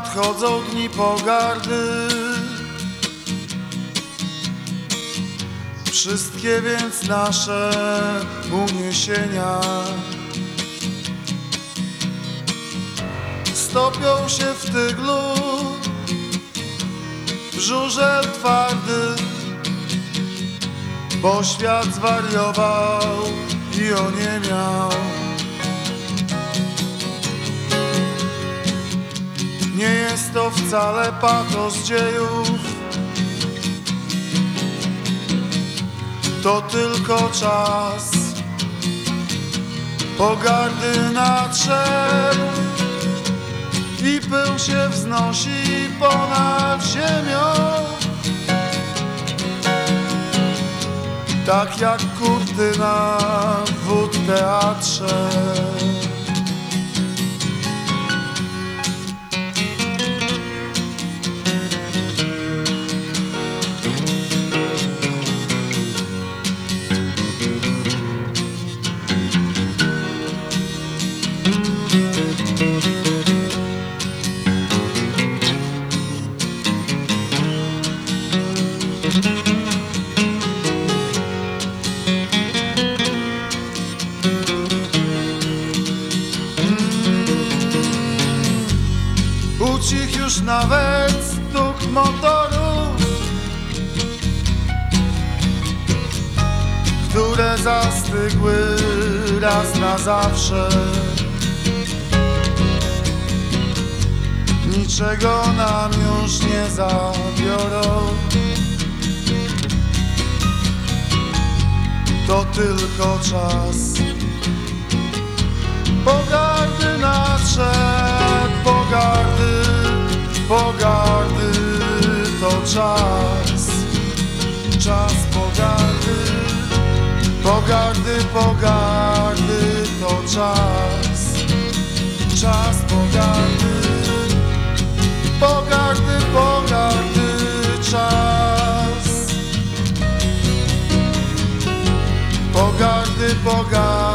nadchodzą dni pogardy. Wszystkie więc nasze uniesienia stopią się w tyglu, w żurzel twardy, bo świat zwariował i oniemiał. Nie jest to wcale patos dziejów, to tylko czas pogardy nadszedł i pył się wznosi ponad ziemią. Tak jak kurtyna w teatrze. Ucichł już nawet stuk motorów, które zastygły raz na zawsze. Niczego nam już nie zabiorą, to tylko czas pogardy nadszedł, pogardy, pogardy, to czas, czas pogardy, pogardy, pogardy, to czas, czas pogardy, pogardy, pogardy, czas, pogardy, pogardy.